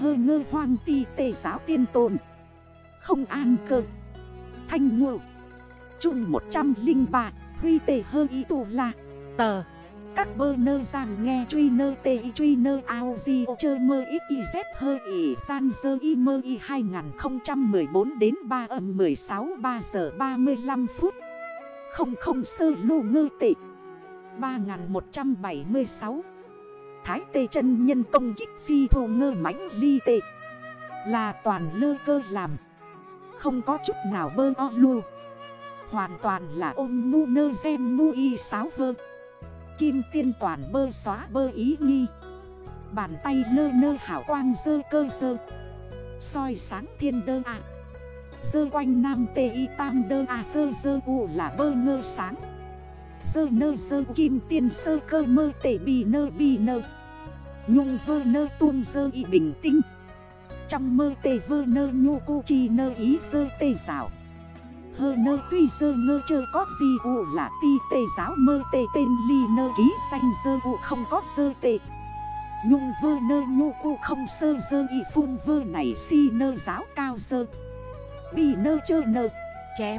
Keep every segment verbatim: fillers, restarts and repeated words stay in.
hơ ngơ hoang ti tề giáo tiên tồn. Không an cơ. Thanh ngộ. Trung một trăm linh ba. Huy tề hơ y tù là. Tờ. Các bơ nơ giang nghe truy nơ tê y truy nơ ao di ô chơ mơ ít y z hơ y san dơ y mơ y hai không một bốn đến ba âm mười sáu ba giờ ba mươi lăm phút. Không không sơ lô ngơ tệ. Ba một trăm bảy mươi sáu. Thái tê chân nhân công kích phi thô ngơ mãnh ly tệ. Là toàn lơ cơ làm. Không có chút nào bơ o lưu. Hoàn toàn là ôm mu nơ gen mu y sáo vơ. Kim tiên toàn bơ xóa bơ ý nghi. Bàn tay lơ nơ hảo quang dơ cơ dơ. Soi sáng thiên đơ à. Dơ quanh nam tê y tam đơ à phơ dơ u là bơ ngơ sáng. Dơ nơ dơ kim tiên sơ cơ mơ tê bì nơ bì nơ. Nhung vơ nơ tuôn dơ y bình tinh. Trong mơ tê vơ nơ nhu cu chi nơ ý dơ tê rào. Hơ nơ tuy dơ ngơ chơ có gì u là ti tê giáo mơ tê tên ly nơ ký xanh dơ u không có dơ tê. Nhung vơ nơ nhu cu không sơ dơ y phun vơ này si nơ giáo cao dơ. Bì nơ chơ nơ chém.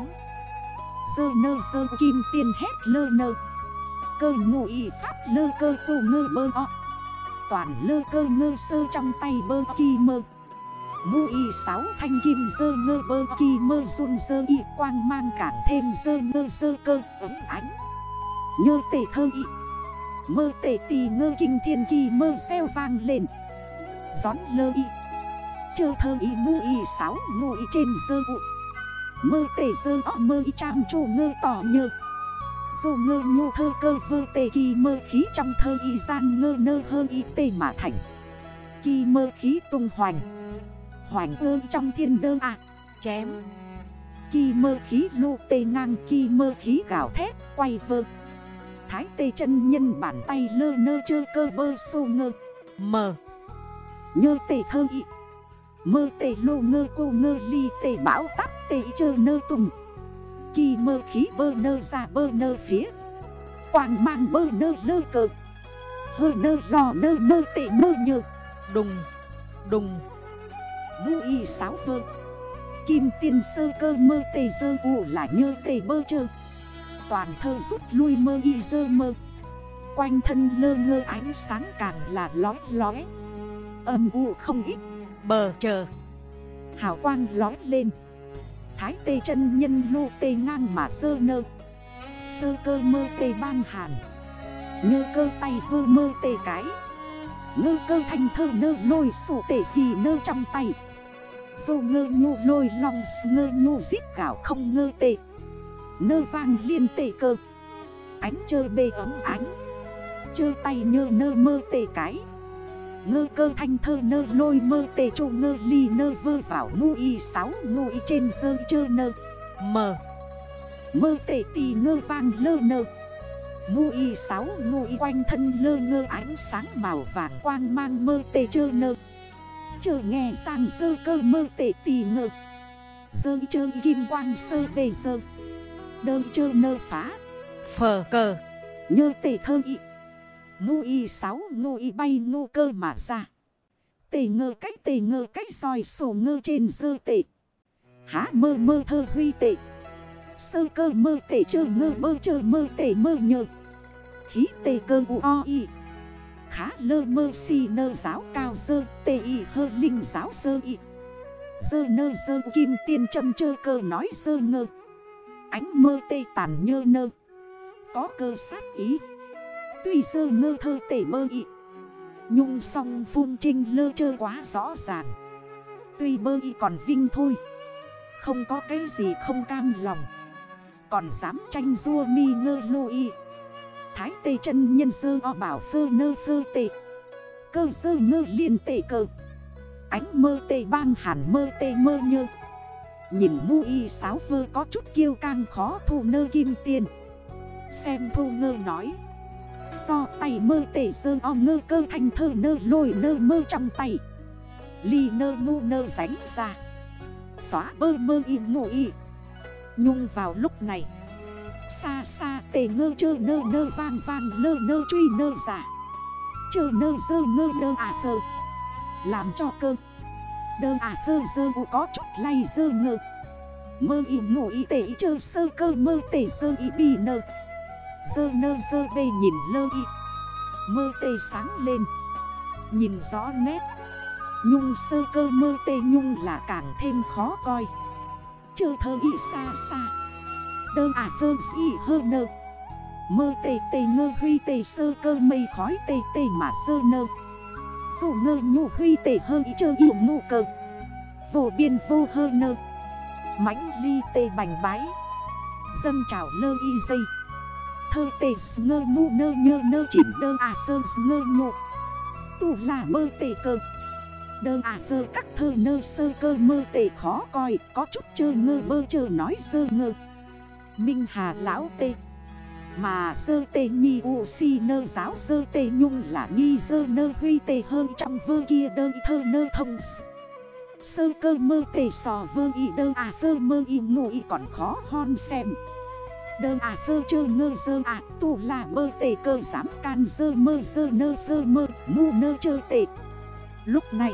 Dơ nơ dơ kim tiên hét lơ nơ. Cơ ngụ y pháp lơ cơ cô ngơ bơ o. Toàn lơ cơ ngơ sơ trong tay bơ kỳ mơ. Mu y sáu thanh kim dơ ngơ bơ kỳ mơ run dơ y quang mang càng thêm dơ ngơ dơ cơ ấm ánh. Nhơ tể thơ y. Mơ tể tì ngơ kinh thiên kỳ mơ xeo vang lên. Gión lơ y. Chơ thơ y mu y sáu ngụ y trên dơ ụ. Mơ tể dơ ọ mơ y cham chủ ngơ tỏ nhơ. Dù ngơ ngô thơ cơ vơ tê kỳ mơ khí trong thơ y gian ngơ nơ hơ y tê mà thành. Kỳ mơ khí tung hoành. Hoành ơ trong thiên đơ à. Chém. Kỳ mơ khí lô tê ngang kỳ mơ khí gạo thét quay vơ. Thái tê chân nhân bàn tay lơ nơ chơ cơ bơ sô ngơ. Mờ. Nhơ tê thơ y. Mơ tê lô ngơ cô ngơ ly tê bão tắp tê chơ nơ tùng. Kỳ mơ khí bơ nơ ra bơ nơ phía. Quang mang bơ nơ lơ cơ. Hơ nơ lò nơ mơ tê mơ nhơ. Đùng. Đùng. Vũ y sáu vơ. Kim tiên sơ cơ mơ tê dơ u là nhơ tê bơ chơ. Toàn thơ rút lui mơ y dơ mơ. Quanh thân lơ ngơ ánh sáng càng là lói lói. Âm u không ít. Bờ chờ. Hào quang lói lên. Thái tê chân nhân lô tê ngang mà sơ nơ. Sơ cơ mơ tê bang hàn. Nhơ cơ tay vơ mơ tê cái. Ngơ cơ thanh thơ nơ lôi sổ tê hì nơ trong tay. Dô ngơ nhô lôi long ngơ nhô giít gạo không ngơ tê. Nơ vang liên tê cơ. Ánh chơ bê ấm ánh. Chơ tay nhơ nơ mơ tê cái. Ngơ cơ thanh thơ nơ lôi mơ tê chô ngơ ly nơ vơ vào ngu y sáu ngu y trên dơ chơ nơ. Mờ. Mơ tê tì ngơ vang lơ nơ. Ngu y sáu ngu y quanh thân lơ ngơ ánh sáng màu vàng quang mang mơ tê chơ nơ. Chơ nghe sang dơ cơ mơ tê tì ngơ. Dơ chơ kim quang sơ bê dơ. Đơ chơ nơ phá. Phờ cờ. Nhơ tê thơ y. Ngu y sáu ngu y bay ngu cơ mà ra. Tê ngơ cách tê ngơ cách soi sổ ngơ trên dơ tê. Há mơ mơ thơ huy tê. Sơ cơ mơ tê chơ ngơ bơ chơ mơ tê mơ nhơ. Khí tê cơ u o y. Khá lơ mơ si nơ giáo cao dơ tê y hơ linh giáo dơ y. Dơ nơ dơ kim tiên châm chơ cơ nói dơ ngơ. Ánh mơ tê tàn nhơ nơ. Có cơ sát ý. Tuy dơ ngơ thơ tể bơ y. Nhung song phun trinh lơ chơ quá rõ ràng. Tuy bơ y còn vinh thôi. Không có cái gì không cam lòng. Còn dám tranh rua mi ngơ lô y. Thái tê chân nhân dơ o bảo phơ nơ phơ tê. Cơ dơ ngơ liên tê cơ. Ánh mơ tê bang hẳn mơ tê mơ nhơ. Nhìn mu y sáo vơ có chút kiêu cang khó thu nơ kim tiền. Xem thu ngơ nói. Do tay mơ tể dơ o ngơ cơ thanh thơ nơ lôi nơ mơ trong tay. Ly nơ ngu nơ ránh ra. Xóa bơ mơ y ngủ y. Nhung vào lúc này. Xa xa tề ngơ chơ nơ nơ vang vang lơ nơ truy nơ giả. Chơ nơ dơ ngơ nơ à phơ. Làm cho cơ Đơ à phơ dơ u có chút lay dơ ngơ. Mơ y ngủ y tệ y chơ sơ cơ mơ tệ sơ y bì nơ. Dơ nơ dơ bê nhìn lơ y. Mơ tê sáng lên. Nhìn rõ nét. Nhung sơ cơ mơ tê nhung là càng thêm khó coi. Chơ thơ y xa xa. Đơ à phơ y hơ nơ. Mơ tê tê ngơ huy tê sơ cơ mây khói tê tê mà sơ nơ. Dù ngơ nhụ huy tê hơ y chơ y ngụ cơ. Vô biên vô hơ nơ. Mãnh ly tê bành bái. Dâng trào lơ y dây. Thơ tê ngơ ngu nơ nhơ nơ chỉnh đơ à phơ ngơ nhụ. Tù là mơ tê cơ. Đơ à phơ các thơ nơ sơ cơ mơ tê khó coi. Có chút chơ ngơ bơ chơ nói sơ ngơ. Minh Hà lão tê. Mà sơ tê nhi u si nơ giáo sơ tê nhung là nghi sơ nơ huy tê hơn trong vơ kia đơ thơ nơ thông. Sơ cơ mơ tê sò vơ y đơ à phơ mơ y ngụ y còn khó hon xem. Đơ à phơ chơ ngơ dơ à tù là mơ tê cơ dám can dơ mơ dơ nơ phơ mơ ngu nơ chơ tê. Lúc này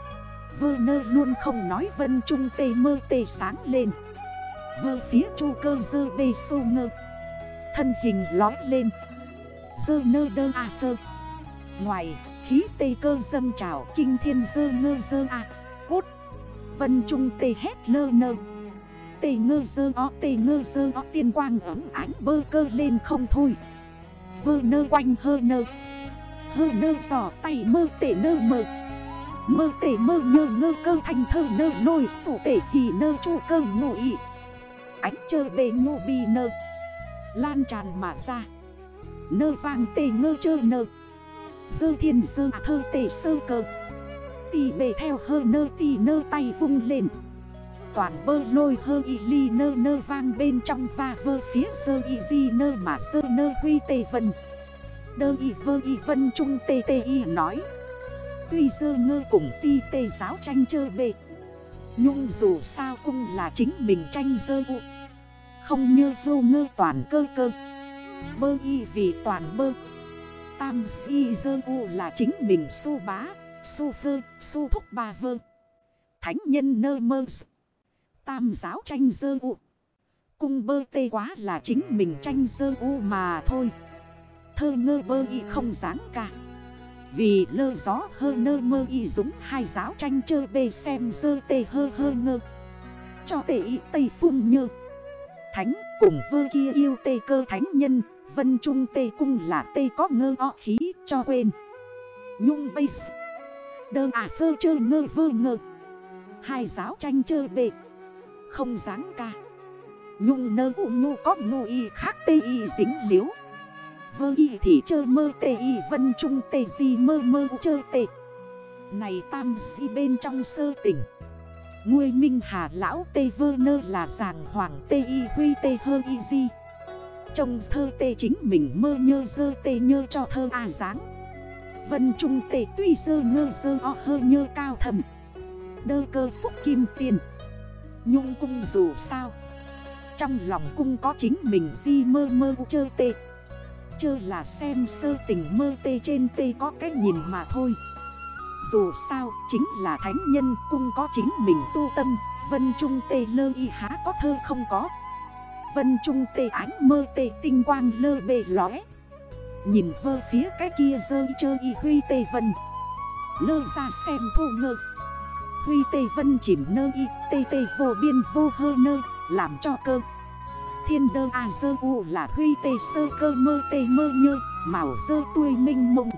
vơ nơ luôn không nói vân trung tê mơ tê sáng lên. Vơ phía chu cơ dơ bê sô ngơ. Thân hình lói lên. Dơ nơ đơ à phơ. Ngoài khí tê cơ dâng trào kinh thiên dơ ngơ dơ à. Cút. Vân trung tê hét lơ nơ. Tê ngơ dơ o tê ngơ dơ o tiên quang ấm ánh bơ cơ lên không thôi. Vơ nơ quanh hơ nơ. Hơ nơ giỏ tay mơ tê nơ mơ. Mơ tê mơ nhơ ngơ cơ thành thơ nơ lôi sổ tê hì nơ chu cơ ngụ ý. Ánh chơ bề ngụ bì nơ. Lan tràn mà ra. Nơ vang tê ngơ chơ nơ. Dơ thiên dơ à thơ tê sơ cơ. Tì bề theo hơ nơ tì nơ tay vung lên. Toàn bơ lôi hơ y ly nơ nơ vang bên trong và vơ phía dơ y di nơ mà dơ nơ huy tê vân. Đơ y vơ y vân trung tê tê y nói. Tuy dơ ngơ cùng ti tê giáo tranh chơ bề. Nhung dù sao cũng là chính mình tranh dơ u. Không như vô ngơ toàn cơ cơ. Bơ y vì toàn bơ. Tam si dơ u là chính mình su bá. Su phơ, su thúc bà vơ. Thánh nhân nơ mơ. Tam giáo tranh dơ u. Cung bơ tê quá là chính mình tranh dơ u mà thôi. Thơ ngơ bơ y không dáng cả. Vì lơ gió hơ nơ mơ y dũng hai giáo tranh chơ bê xem dơ tê hơ hơ ngơ. Cho tê y tây phung nhơ. Thánh cùng vơ kia yêu tê cơ thánh nhân. Vân trung tê cung là tê có ngơ o khí cho quên. Nhung bây đơ à phơ chơ ngơ vơ ngơ. Hai giáo tranh chơ bê. Không dáng ca. Nhung nơ u nhu có ngu y khác tê y dính liếu. Vơ y thì chơ mơ tê y vân trung tê di mơ mơ chơ tê. Này tam si bên trong sơ tỉnh. Nguôi minh hà lão tê vơ nơ là giảng hoàng tê y huy tê hơ y di. Trong thơ tê chính mình mơ nhơ dơ tê nhơ cho thơ a dáng. Vân trung tê tuy dơ ngơ dơ o hơ nhơ cao thầm. Đơ cơ phúc kim tiền. Nhung cung dù sao. Trong lòng cung có chính mình di mơ mơ chơ tê. Chơ là xem sơ tình mơ tê trên tê có cái nhìn mà thôi. Dù sao chính là thánh nhân cung có chính mình tu tâm. Vân trung tê lơ y há có thơ không có. Vân trung tê ánh mơ tê tinh quang lơ bề lóe. Nhìn vơ phía cái kia dơ chơ y huy tê vân. Lơ ra xem thô ngơ. Huy tê vân chìm nơ y tê tê vô biên vô hơ nơ. Làm cho cơ thiên đơ a dơ u là huy tê sơ cơ mơ tê mơ nhơ. Màu dơ tươi minh mông.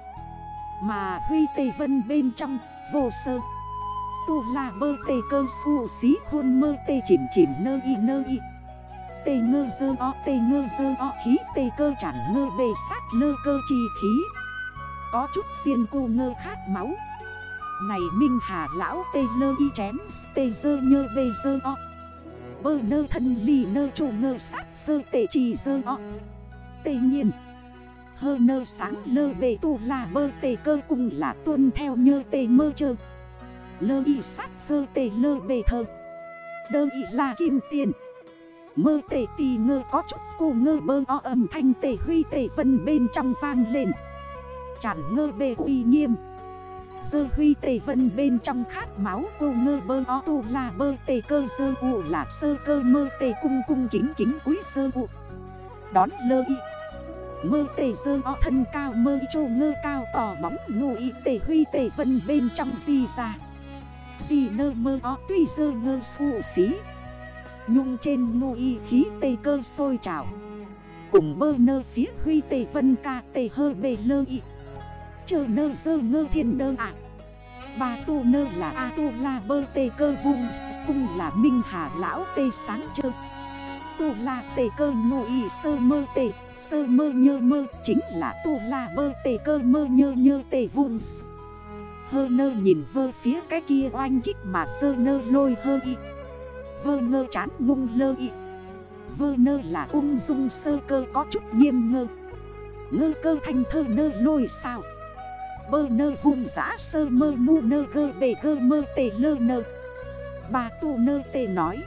Mà huy tê vân bên trong vô sơ. Tu là bơ tê cơ su xí khuôn mơ tê chìm chìm nơ y nơ y. Tê ngơ dơ o tê ngơ dơ o khí tê cơ chẳng ngơ bề sát lơ cơ chi khí. Có chút xiên cô ngơ khát máu. Này minh hà lão tê lơ y chém tê dơ nhơ bề dơ o. Bơ nơ thân ly nơ chủ ngơ sát phơ tê chi dơ o. Tê nhiên hơ nơ sáng lơ bề tu là bơ tê cơ cùng là tuân theo nhơ tê mơ chơ. Lơ y sát phơ tê lơ bề thơ. Đơ y là kim tiền. Mơ tê tì ngơ có chút cô ngơ bơ o âm thanh tê huy tê vân bên trong vang lên. Chẳng ngơ bề uy nghiêm. Dơ huy tề vân bên trong khát máu cô ngơ bơ o tu la bơ tề cơ dơ u là sơ cơ mơ tề cung cung kính kính quý sơ u. Đón lơ y mơ tề dơ o thân cao mơ y chô ngơ cao tỏ bóng ngô y tề huy tề vân bên trong di ra. Di nơ mơ o tuy dơ ngơ su xí. Nhung trên ngô y khí tề cơ sôi trào. Cùng bơ nơ phía huy tề vân ca tề hơ bề lơ y. Chờ nơ dơ ngơ thiên đơ ạ à. Bà tu nơ là A tu la bơ tê cơ vùng cung là minh hà lão tê sáng chơ. Tu la tê cơ ngô y sơ mơ tê. Sơ mơ nhơ mơ chính là tu la bơ tê cơ mơ nhơ nhơ tê vùng. Hơ nơ nhìn vơ phía cái kia oanh kích mà sơ nơ lôi hơ y. Vơ ngơ chán ngung lơ y. Vơ nơ là ung dung sơ cơ có chút nghiêm ngơ. Ngơ cơ thanh thơ nơ lôi sao. Bơ nơ vùng giã sơ mơ mu nơ gơ bề gơ mơ tề lơ nơ. Bà tu nơ tề nói.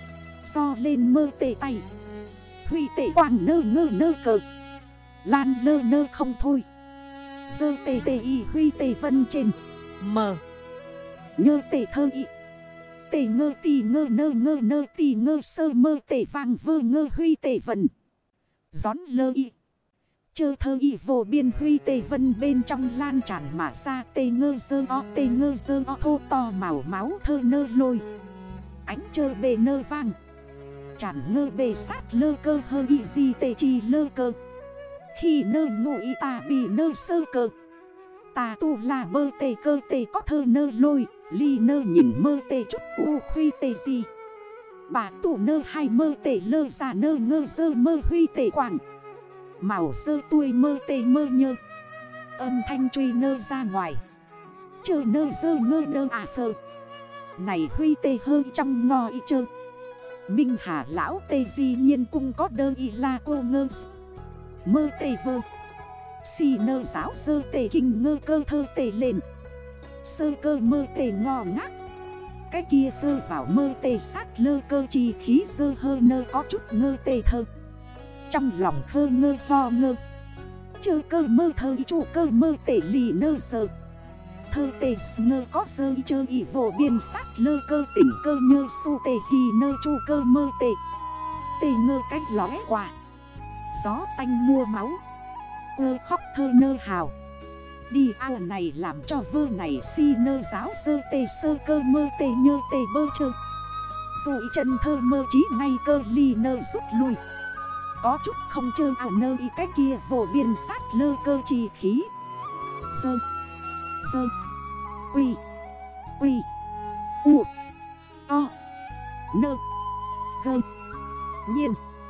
Do lên mơ tề tay. Huy tề quảng nơ ngơ nơ cờ. Lan lơ nơ không thôi. Dơ tề tề y huy tề vân trên. Mờ. Nhơ tề thơ y. Tề ngơ tì ngơ nơ ngơ nơ tì ngơ sơ mơ tề vàng vơ ngơ huy tề vân. Gión lơ y. Chơ thơ y vô biên huy tề vân bên trong lan tràn mà ra tề ngơ dơ o tề ngơ dơ o thô to màu máu thơ nơ lôi. Ánh chơ bề nơ vang. Tràn ngơ bề sát lơ cơ hơ y di tề chi lơ cơ. Khi nơ ngụ y ta bị nơ sơ cơ. Ta tu là bơ tề cơ tề có thơ nơ lôi. Ly nơ nhìn mơ tề chút u huy tề gì. Bà tụ nơ hai mơ tề lơ ra nơ ngơ dơ mơ huy tề quảng. Màu sơ tuổi mơ tê mơ nhơ. Âm thanh truy nơ ra ngoài. Chơ nơ dơ ngơ đơ à phơ. Này huy tê hơ trong ngò y chơ. Minh hà lão tê di nhiên cung có đơ y la cô ngơ. Mơ tê vơ. Xì nơ giáo sơ tê kinh ngơ cơ thơ tê lên. Sơ cơ mơ tê ngò ngác. Cái kia phơ vào mơ tê sát lơ cơ chi khí dơ hơ nơ có chút ngơ tê thơ. Trong lòng khơ ngơ ho ngơ. Chơ cơ mơ thơ y chủ cơ mơ tể lì nơ sơ. Thơ tê ngơ có sơ y chơ y vô biên sát lơ cơ tỉnh cơ nhơ su tê hì nơ chủ cơ mơ tê. Tê ngơ cách lóe quả. Gió tanh mua máu. Ơ khóc thơ nơ hào. Đi ao này làm cho vơ này si nơ giáo sơ tê sơ cơ mơ tê nhơ tê bơ chơ. Rồi chân thơ mơ chí ngay cơ ly nơ rút lui. Có chút không chơ ảo nơ y cái kia vô biên sát lơ cơ chi khí. Dơ. Dơ. Quy. Quy. U. O. Nơ. Gơ. Nhiên.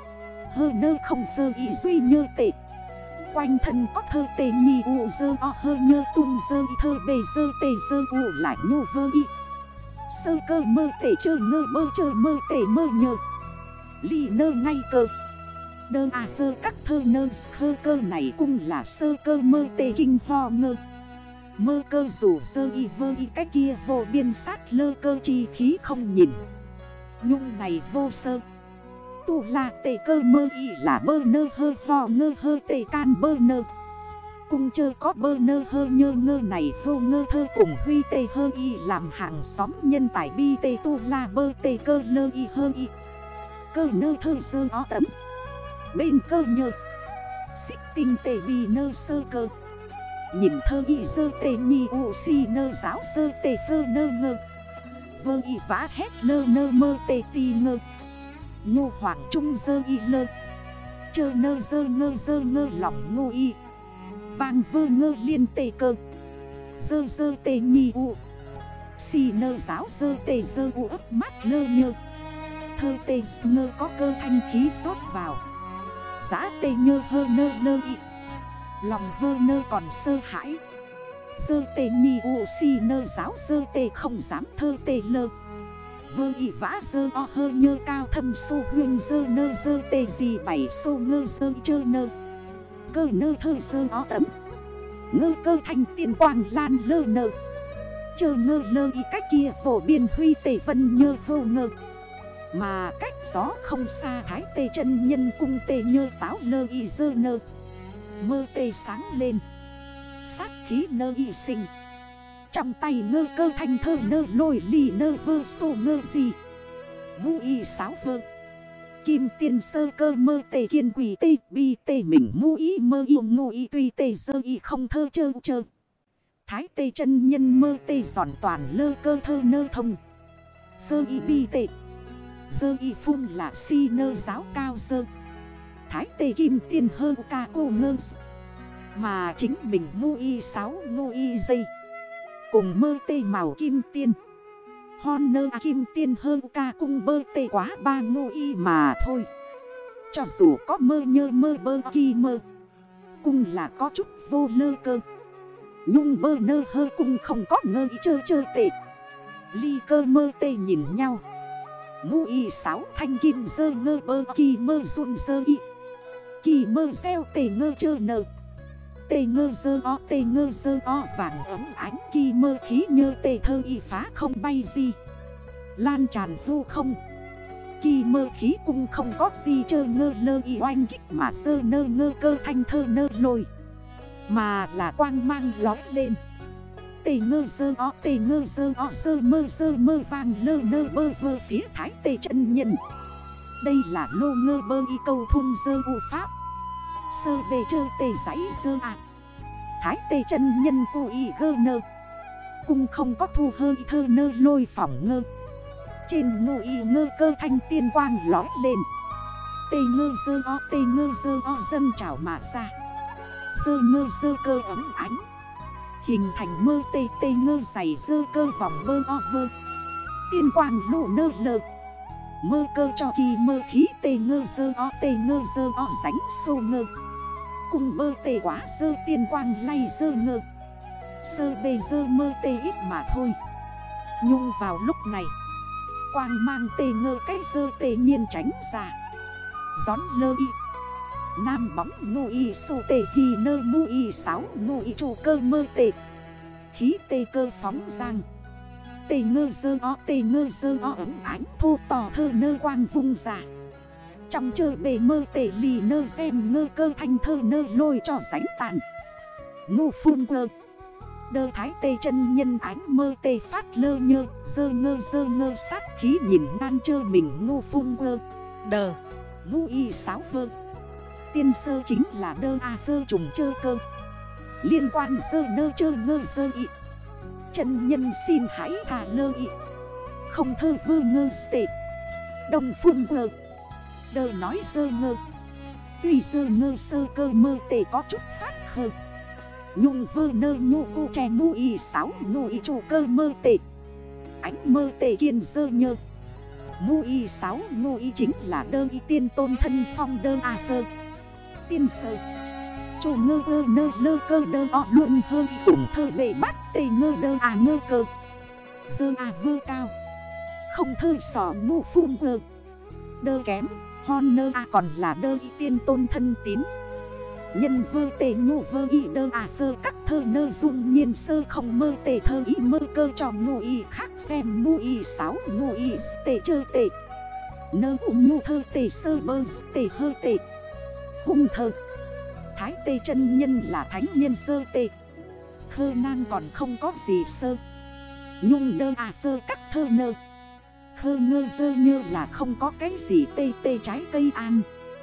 Hơ nơ không dơ y duy nhơ tệ. Quanh thân có thơ tê nhì u dơ o hơ nhơ tung dơ y thơ bề dơ tê dơ u lại nhô vơ y. Sơ cơ mơ tê chơ ngơ bơ chơ mơ tê mơ nhơ. Ly nơ ngay cơ. Đơ à phơ các thơ nơ khơ cơ này cũng là sơ cơ mơ tê kinh ho ngơ. Mơ cơ rủ sơ y vơ y cái kia vô biên sát lơ cơ chi khí không nhìn. Nhung này vô sơ. Tu là tê cơ mơ y là bơ nơ hơ ho ngơ hơ tê can bơ nơ. Cung chơ có bơ nơ hơ nhơ ngơ này hô ngơ thơ cùng huy tê hơ y làm hàng xóm nhân tài bi tê tu là bơ tê cơ lơ y hơ y. Cơ nơ thơ sơ ó tấm. Bên cơ nhơ. Xích tinh tê bì nơ sơ cơ. Nhìn thơ y sơ tê nhi u si nơ giáo sơ tê phơ nơ ngơ. Vơ y vã hét lơ nơ mơ tê ti ngơ. Ngô hoàng trung dơ y lơ. Chơ nơ dơ ngơ dơ ngơ lòng ngô y. Vang vơ ngơ liên tê cơ. Dơ dơ tê nhi u. Si nơ giáo dơ tê dơ u ấp mắt lơ nhơ. Thơ tê ngơ có cơ thanh khí xót vào. Giá tê nhơ hơ nơ lơ y. Lòng vơ nơ còn sơ hãi. Dơ tê nhi u si nơ giáo dơ tê không dám thơ tê lơ. Vơ y vã dơ o hơ nhơ cao thâm su huyên dơ nơ dơ tê gì bảy sô ngơ dơ chơ nơ. Cơ nơ thơ dơ o tấm. Ngơ cơ thanh tiên quang lan lơ nơ. Chơ ngơ lơ y cách kia phổ biên huy tê vân nhơ hô ngơ. Mà cách gió không xa thái tê chân nhân cung tê nhơ táo lơ y dơ nơ. Mơ tê sáng lên. Sát khí nơ y sinh. Trong tay ngơ cơ thanh thơ nơ lôi ly nơ vơ sô ngơ gì. Ngu y sáo vơ. Kim tiền sơ cơ mơ tề kiên quỷ tê bi tê mình mu y mơ yêu ngu y tuy tê dơ y không thơ chơ chơ. Thái tê chân nhân mơ tê giòn toàn lơ cơ thơ nơ thông. Dơ y bi tê. Dơ y phun là si nơ giáo cao dơ. Thái tê kim tiền hơ ca cô ngơ. Mà chính mình ngu y sáo ngu y dây. Cùng mơ tê màu kim tiên. Hon nơ kim tiên hơ ca cung bơ tê quá ba ngu y mà thôi. Cho dù có mơ nhơ mơ bơ kỳ mơ. Cung là có chút vô lơ cơ. Nhung bơ nơ hơ cung không có ngơ y chơ chơ tệ. Ly cơ mơ tê nhìn nhau. Ngu y sáu thanh kim dơ ngơ bơ kỳ mơ run dơ y. Kỳ mơ gieo tê ngơ chơ nơ. Tê ngơ dơ o tê ngơ dơ o vàng ấm ánh kỳ mơ khí nhơ tê thơ y phá không bay gì. Lan tràn hư không. Kỳ mơ khí cung không có gì chơ ngơ lơ y oanh kích mà sơ nơ ngơ cơ thanh thơ nơ lôi. Mà là quang mang lói lên. Tê ngơ dơ o tê ngơ dơ o sơ mơ sơ mơ vàng lơ nơ bơ vơ phía thái tê chân nhân. Đây là lô ngơ bơ y câu thun dơ u pháp. Sơ bề chơ tê giấy dơ ạ. Thái tê chân nhân cô y gơ nơ. Cung không có thu hơi thơ nơ lôi phỏng ngơ. Trên ngô y ngơ cơ thanh tiên quang lói lên. Tê ngơ dơ o tê ngơ dơ o dâng trào mà ra. Dơ ngơ dơ cơ ấm ánh. Hình thành mơ tê tê ngơ dày dơ cơ vòng bơ o vơ. Tiên quang lộ nơ lơ. Mơ cơ cho kỳ mơ khí tê ngơ dơ o tê ngơ dơ o ránh xô ngơ. Cùng bơ tê quá dơ tiên quang lay dơ ngơ. Sơ bê dơ mơ tê ít mà thôi. Nhung vào lúc này quang mang tê ngơ cái dơ tê nhiên tránh ra. Gión lơ y. Nam bóng ngô y sô tê hì nơ mu y sáu ngô y chủ cơ mơ tê. Khí tê cơ phóng giang. Tê ngơ dơ o tê ngơ dơ o ấm ánh thô tỏ thơ nơ quang vung ra. Trong chơ bề mơ tê lì nơ xem ngơ cơ thanh thơ nơ lôi cho ránh tàn. Ngô phun cơ. Đơ thái tê chân nhân ánh mơ tê phát lơ nhơ. Dơ ngơ dơ ngơ sát khí nhìn ngan chơ mình ngô phun cơ. Đờ. Ngô y sáo vơ. Tiên sơ chính là đơ a phơ trùng chơ cơ. Liên quan dơ nơ chơ ngơ dơ y. Chân nhân xin hãy thả lơ y. Không thơ vơ ngơ tê. Đồng phun cơ. Đơ nói dơ ngơ. Tuy dơ ngơ sơ cơ mơ tê có chút phát khơ. Nhung vơ nơ nhô cô trẻ ngu y sáu ngu y chủ cơ mơ tê. Ánh mơ tê kiên dơ nhơ. Ngu y sáu ngu y chính là đơ y tiên tôn thân phong đơ a phơ. Tiên sơ. Chủ ngơ vơ nơ lơ cơ đơ o luôn hơ y cùng thơ bể bắt tê ngơ đơ à ngơ cơ. Dơ à vơ cao. Không thơ sỏ ngu phun vơ. Đơ kém. Hon nơ à còn là đơ y tiên tôn thân tín. Nhân vơ tê ngô vơ y đơ à phơ các thơ nơ dung nhiên sơ không mơ tê thơ y mơ cơ cho ngô y khác xem ngô y sáu ngô y tê chơ tê. Nơ ủng ngô thơ tê sơ bơ tê hơ tê. Hung thơ. Thái tê chân nhân là thánh nhân sơ tê. Khơ nang còn không có gì sơ. Nhung đơ à phơ các thơ nơ. Khơ ngơ dơ như là không có cái gì tê tê trái cây an.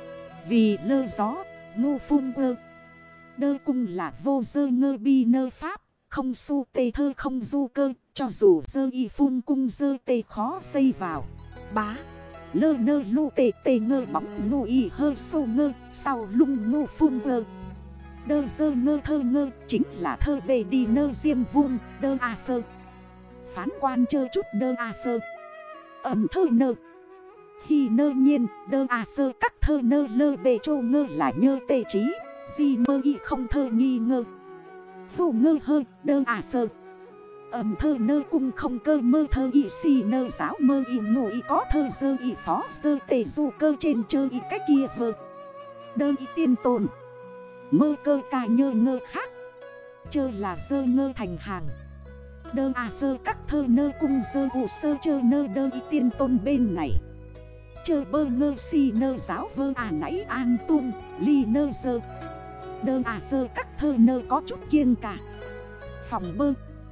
Vì lơ gió. Ngô phun cơ. Đơ cung là vô dơ ngơ bi nơ pháp. Không su tê thơ không du cơ. Cho dù dơ y phun cung dơ tê khó xây vào. Bá. Lơ nơ lô tê tê ngơ bóng ngô y hơ sô ngơ. Sau lung ngô phun cơ. Đơ dơ ngơ thơ ngơ. Chính là thơ bề đi nơ diêm vung. Đơ a phơ. Phán quan chơ chút đơ a phơ. Ẩm thơ nơ. Hi nơ nhiên đơ à phơ các thơ nơ lơ bề chô ngơ là nhơ tê trí. Di mơ y không thơ nghi ngơ. Hù ngơ hơ đơ à phơ. Ẩm thơ nơ cung không cơ mơ thơ y si nơ giáo mơ y ngô y có thơ dơ y phó dơ tê du cơ trên chơ y cách kia vơ. Đơ y tiên tồn. Mơ cơ ca nhơ ngơ khác. Chơ là dơ ngơ thành hàng. Đơ à phơ các thơ nơ cung dơ ụ sơ chơ nơ đơ y tiên tôn bên này. Chơ bơ ngơ si nơ giáo vơ à nãy an tung ly nơ dơ. Đơ à phơ các thơ nơ có chút kiêng cả. Phòng bơ.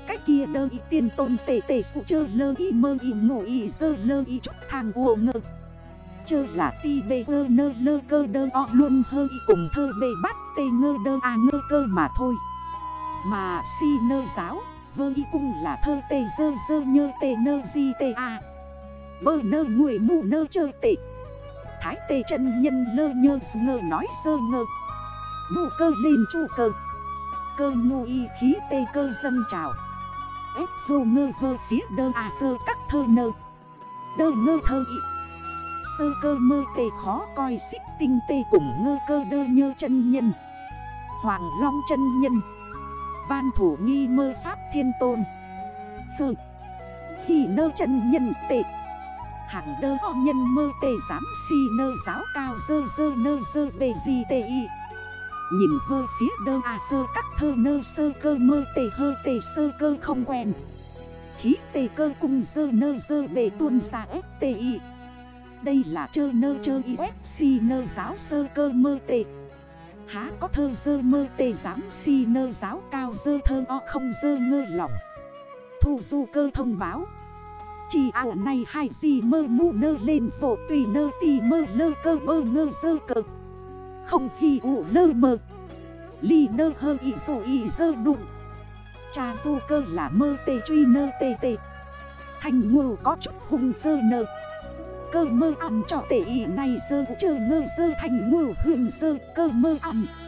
cách kia đơ y tiên tôn tê tê su chơ lơ y mơ y ngủ y dơ lơ y chút thang vô ngơ. Chơ là ti bê vơ nơ lơ cơ đơ o luôn hơ y cùng thơ bê bắt tê ngơ đơ à ngơ cơ mà thôi. Mà si nơ giáo vơ y cung là thơ tê dơ dơ nhơ tê nơ di tê à. Bơ nơ nguội mù nơ chơ tê. Thái tê chân nhân lơ nhơ ngơ nói sơ ngơ. Mù cơ lên chu cơ. Cơ ngu y khí tê cơ dâng trào. Ép vô ngơ vơ phía đơ à vơ các thơ nơ. Đơ ngơ thơ y. Sơ cơ mơ tê khó coi xích tinh tê cùng ngơ cơ đơ nhơ chân nhân. Hoàng long chân nhân. Van thủ nghi mơ pháp thiên tôn. Phơ hì nơ chân nhân tê. Hạng đơ o nhân mơ tê giám si nơ giáo cao dơ dơ nơ dơ bê di tê y. Nhìn vơ phía đơ à vơ các thơ nơ sơ cơ mơ tê hơ tê sơ cơ không quen. Khí tê cơ cung dơ nơ dơ bê tuôn ra ép tê y. Đây là chơ nơ chơ y ép si nơ giáo sơ cơ mơ tê. Há có thơ dơ mơ tê giám si nơ giáo cao dơ thơ o không dơ ngơ lòng. Thu du cơ thông báo. Chỉ ảo này hai gì mơ mù nơ lên phổ tùy nơ tì mơ lơ cơ bơ ngơ dơ cơ. Không hì ụ lơ mơ. Ly nơ hơ y dụ y dơ đụng. Cha du cơ là mơ tê truy nơ tê tê. Thành ngù có chút hung dơ nơ. Cơ mơ ăn cho tê y này dơ chơ ngơ dơ thành ngù hương dơ cơ mơ ăn.